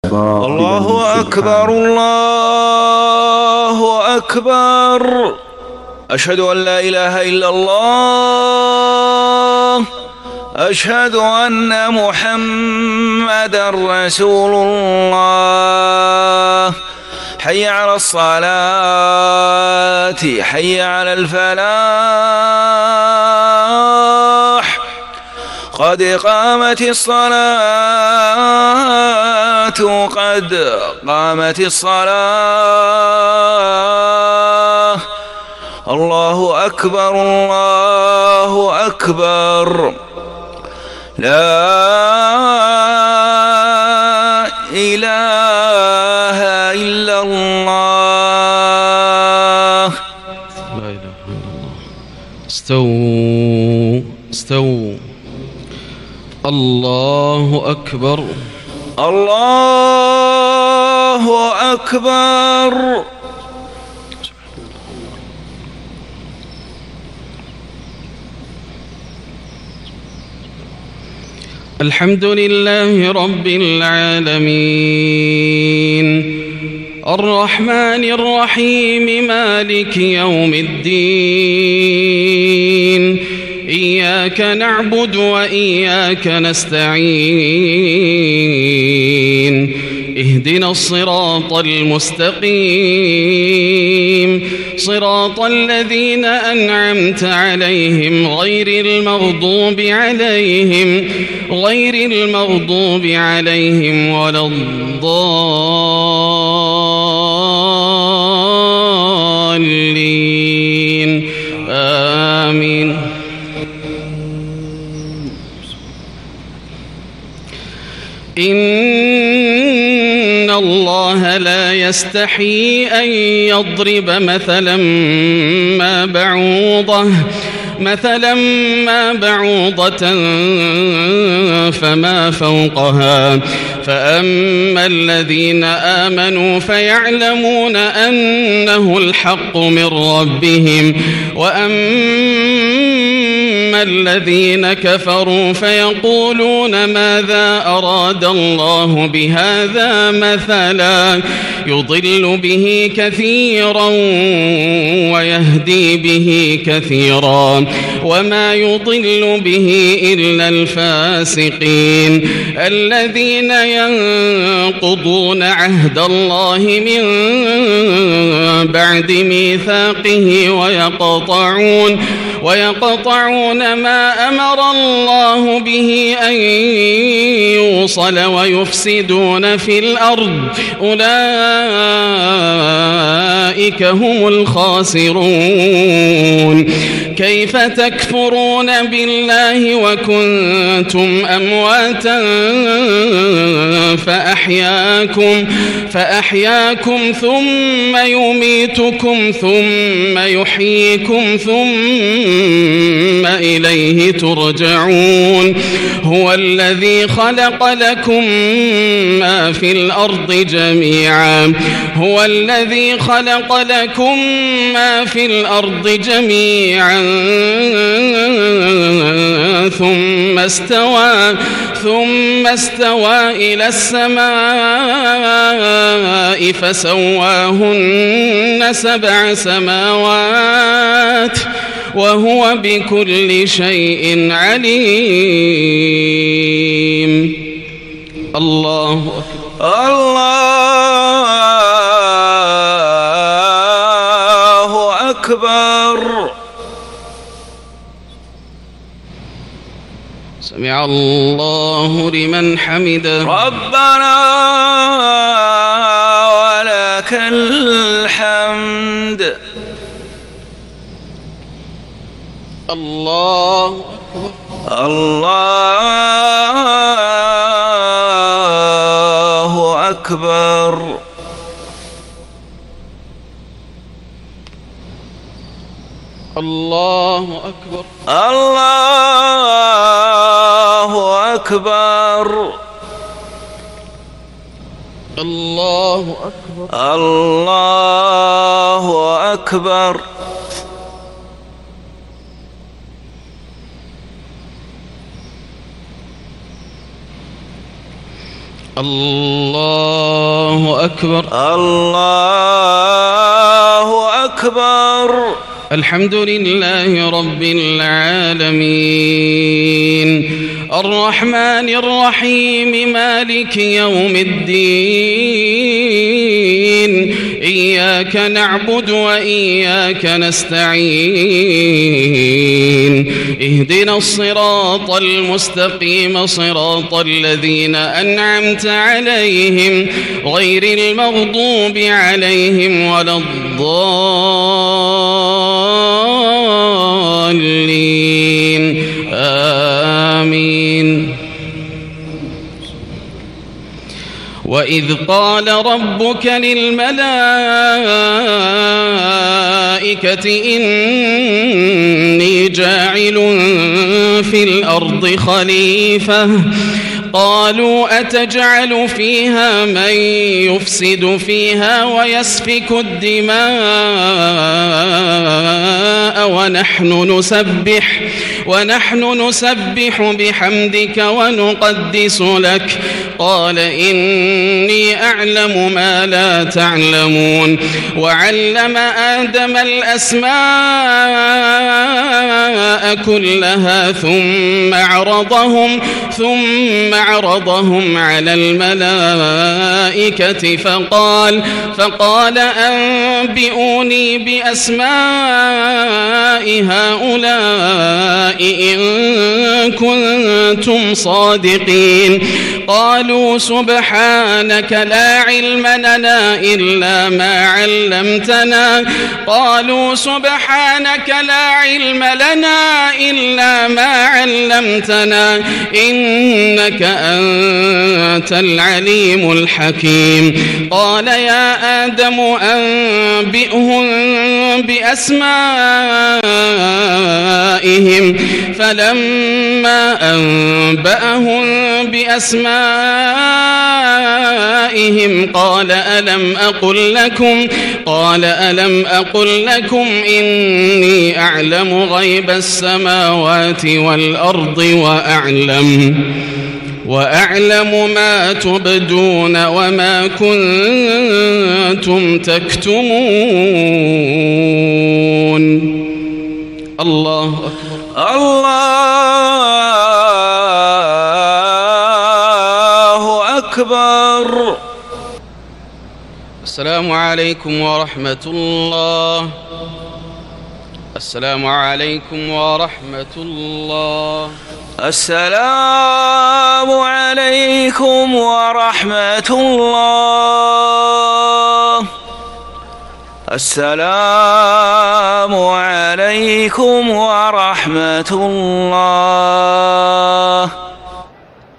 الله أكبر الله أكبر. أشهد أن لا إله إلا الله. أشهد أن محمدًا رسول الله. حي على الصلاة، حي على الفلاح، قد قامت الصلاة، قد قامت الصلاة. الله أكبر الله أكبر. لا إله إلا الله. لا إله إلا الله. استووا استووا. الله أكبر الله أكبر. الحمد لله رب العالمين، الرحمن الرحيم، مالك يوم الدين. إياك نعبد وإياك نستعين. اهدنا الصراط المستقيم، صراط الذين أنعمت عليهم غير المغضوب عليهم ولا الضالين. آمين. إن الله لا يستحيي أن يضرب مثلا ما بعوضة فما فوقها، فأما الذين آمنوا فيعلمون أنه الحق من ربهم، وأما الذين كفروا فيقولون ماذا أراد الله بهذا مثلا، يضل به كثيرا ويهدي به كثيرا، وما يضل به إلا الفاسقين الذين ينقضون عهد الله من بعد ميثاقه ويقطعون ما أمر الله به أن يوصل ويفسدون في الأرض. أولئك هم الخاسرون. كيف تكفرون بالله وكنتم أمواتا فأحياكم ثم يميتكم ثم يحييكم ثم إليه ترجعون. هو الذي خلق لكم ما في الأرض جميعا ثم استوى إلى السماء فسواهن 7 سماوات وهو بكل شيء عليم. الله أكبر. الله أكبر. سمع الله لمن حمده. ربنا ولك الحمد. الله أكبر. الله أكبر. الله أكبر. الله أكبر. الله أكبر. الله أكبر. الله أكبر. الله أكبر. الحمد لله رب العالمين الرحمن الرحيم مالك يوم الدين إياك نعبد وإياك نستعين اهدنا الصراط المستقيم صراط الذين أنعمت عليهم غير المغضوب عليهم ولا الضالين آمين. وإذ قال ربك للملائكة إني جاعل في الأرض خليفة قالوا أتجعل فيها من يفسد فيها ويسفك الدماء ونحن نسبح بحمدك ونقدس لك قال إني أعلم ما لا تعلمون. وعلم آدم الأسماء كلها ثم عرضهم على الملائكة فقال أنبئوني بأسماء هؤلاء إن كنتم صادقين. قالوا سبحانك لا علم لنا إلا ما علمتنا إنك أنت العليم الحكيم. قال يا آدم أنبئهم بأسمائهم فلما أنبأهم بأسمائهم قال ألم أقل لكم إني أعلم غيب السماوات والأرض وأعلم ما تبدون وما كنتم تكتمون. الله أكبر. الله أكبر. السلام عليكم ورحمة الله. السلام عليكم ورحمة الله. السلام عليكم ورحمة الله. السلام عليكم ورحمة الله.